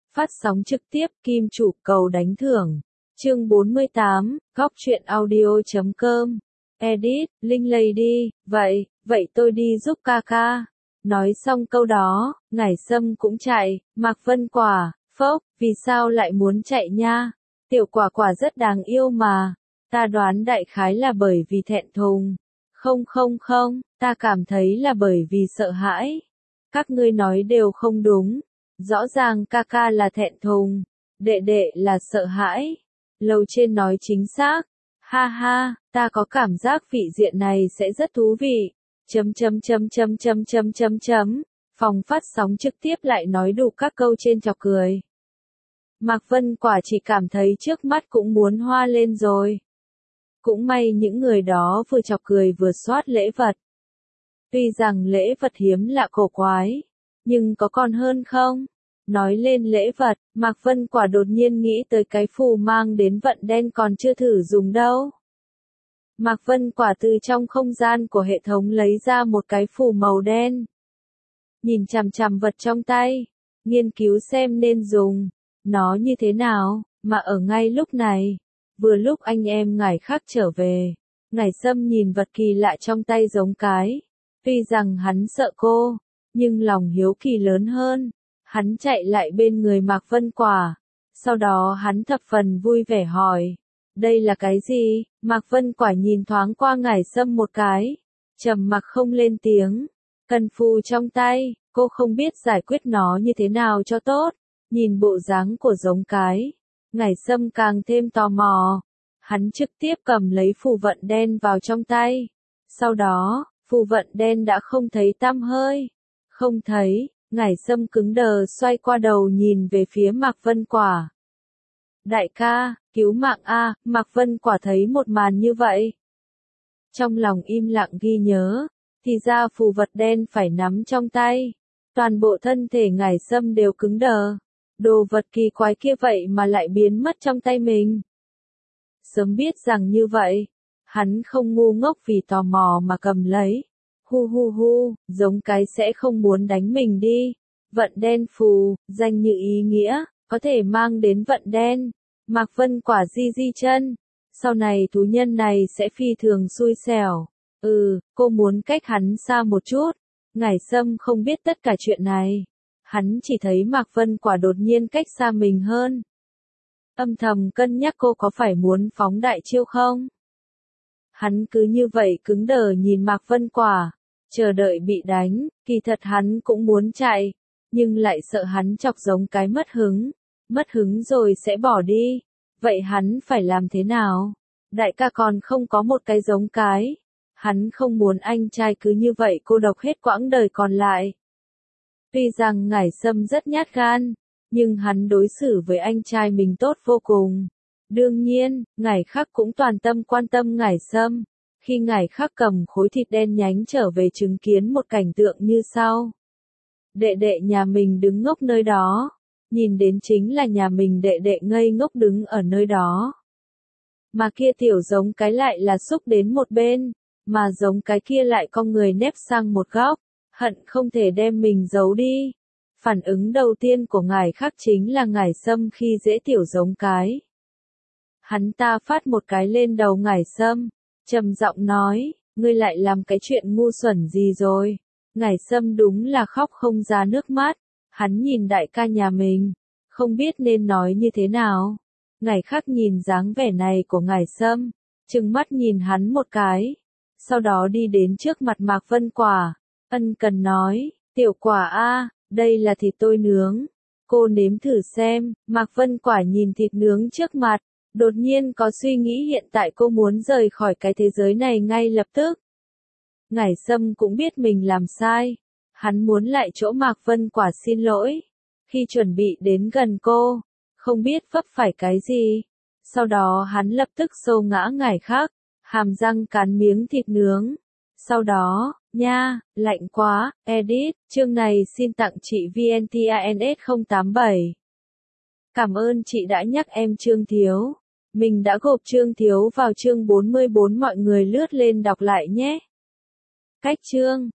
Phát sóng trực tiếp Kim Chủ cầu đánh thưởng. Chương 48, Góc truyện audio.com. Edit, Linh Lady, vậy tôi đi giúp ca ca. Nói xong câu đó, Ngải Sâm cũng chạy, Mạc Vân Quả, phốc, vì sao lại muốn chạy nha? Tiểu Quả Quả rất đáng yêu mà. Ta đoán đại khái là bởi vì thẹn thùng. Không, ta cảm thấy là bởi vì sợ hãi. Các ngươi nói đều không đúng. Rõ ràng ca ca là thẹn thùng, đệ đệ là sợ hãi. Lầu trên nói chính xác. Ha ha, ta có cảm giác vị diện này sẽ rất thú vị. Phòng phát sóng trực tiếp lại nói đủ các câu trên chọc cười. Mạc Vân Quả chỉ cảm thấy trước mắt cũng muốn hoa lên rồi. Cũng may những người đó vừa chọc cười vừa soát lễ vật. Tuy rằng lễ vật hiếm lạ cổ quái, nhưng có còn hơn không? Nói lên lễ vật, Mạc Vân Quả đột nhiên nghĩ tới cái phù mang đến vận đen còn chưa thử dùng đâu. Mạc Vân Quả từ trong không gian của hệ thống lấy ra một cái phù màu đen. Nhìn chằm chằm vật trong tay, nghiên cứu xem nên dùng nó như thế nào, mà ở ngay lúc này, vừa lúc anh em Ngải Khắc trở về, Ngải Sâm nhìn vật kỳ lạ trong tay giống cái. Tuy rằng hắn sợ cô, nhưng lòng hiếu kỳ lớn hơn. Hắn chạy lại bên người Mạc Vân Quả. Sau đó hắn thập phần vui vẻ hỏi. Đây là cái gì? Mạc Vân Quả nhìn thoáng qua Ngải Sâm một cái. Trầm mặc không lên tiếng. Cần phù trong tay, cô không biết giải quyết nó như thế nào cho tốt. Nhìn bộ dáng của giống cái. Ngải Sâm càng thêm tò mò. Hắn trực tiếp cầm lấy phù vận đen vào trong tay. Sau đó, phù vận đen đã không thấy tăm hơi. Không thấy. Ngải Sâm cứng đờ xoay qua đầu nhìn về phía Mạc Vân Quả. Đại ca, cứu mạng a! Mạc Vân Quả thấy một màn như vậy. Trong lòng im lặng ghi nhớ, thì ra phù vật đen phải nắm trong tay. Toàn bộ thân thể Ngải Sâm đều cứng đờ. Đồ vật kỳ quái kia vậy mà lại biến mất trong tay mình. Sớm biết rằng như vậy, hắn không ngu ngốc vì tò mò mà cầm lấy. Giống cái sẽ không muốn đánh mình đi. Vận đen phù, danh như ý nghĩa, có thể mang đến vận đen. Mạc Vân Quả di chân. Sau này thú nhân này sẽ phi thường xui xẻo. Cô muốn cách hắn xa một chút. Ngải Sâm không biết tất cả chuyện này. Hắn chỉ thấy Mạc Vân Quả đột nhiên cách xa mình hơn. Âm thầm cân nhắc cô có phải muốn phóng đại chiêu không? Hắn cứ như vậy cứng đờ nhìn Mạc Vân Quả. Chờ đợi bị đánh, kỳ thật hắn cũng muốn chạy, nhưng lại sợ hắn chọc giống cái mất hứng rồi sẽ bỏ đi. Vậy hắn phải làm thế nào? Đại ca còn không có một cái giống cái. Hắn không muốn anh trai cứ như vậy cô độc hết quãng đời còn lại. Tuy rằng Ngải Sâm rất nhát gan, nhưng hắn đối xử với anh trai mình tốt vô cùng. Đương nhiên, Ngải Khắc cũng toàn tâm quan tâm Ngải Sâm. Khi Ngải Khắc cầm khối thịt đen nhánh trở về chứng kiến một cảnh tượng như sau. Đệ đệ nhà mình đứng ngốc nơi đó. Nhìn đến chính là nhà mình đệ đệ ngây ngốc đứng ở nơi đó. Mà kia tiểu giống cái lại là xúc đến một bên. Mà giống cái kia lại cong người nép sang một góc. Hận không thể đem mình giấu đi. Phản ứng đầu tiên của Ngải Khắc chính là Ngải Sâm khi dễ tiểu giống cái. Hắn ta phát một cái lên đầu Ngải Sâm. Trầm giọng nói, ngươi lại làm cái chuyện ngu xuẩn gì rồi? Ngải Sâm đúng là khóc không ra nước mắt. Hắn nhìn đại ca nhà mình, không biết nên nói như thế nào. Ngải Khắc nhìn dáng vẻ này của Ngải Sâm, trừng mắt nhìn hắn một cái. Sau đó đi đến trước mặt Mạc Vân Quả, ân cần nói, tiểu Quả a, đây là thịt tôi nướng. Cô nếm thử xem. Mạc Vân Quả nhìn thịt nướng trước mặt. Đột nhiên có suy nghĩ hiện tại cô muốn rời khỏi cái thế giới này ngay lập tức. Ngải Sâm cũng biết mình làm sai. Hắn muốn lại chỗ Mạc Vân Quả xin lỗi. Khi chuẩn bị đến gần cô, không biết vấp phải cái gì. Sau đó hắn lập tức xô ngã Ngải Khắc, hàm răng cắn miếng thịt nướng. Sau đó, nha, lạnh quá, edit, chương này xin tặng chị VNTANS 087. Cảm ơn chị đã nhắc em Trương Thiếu. Mình đã gộp Trương Thiếu vào chương 44 mọi người lướt lên đọc lại nhé. Cách chương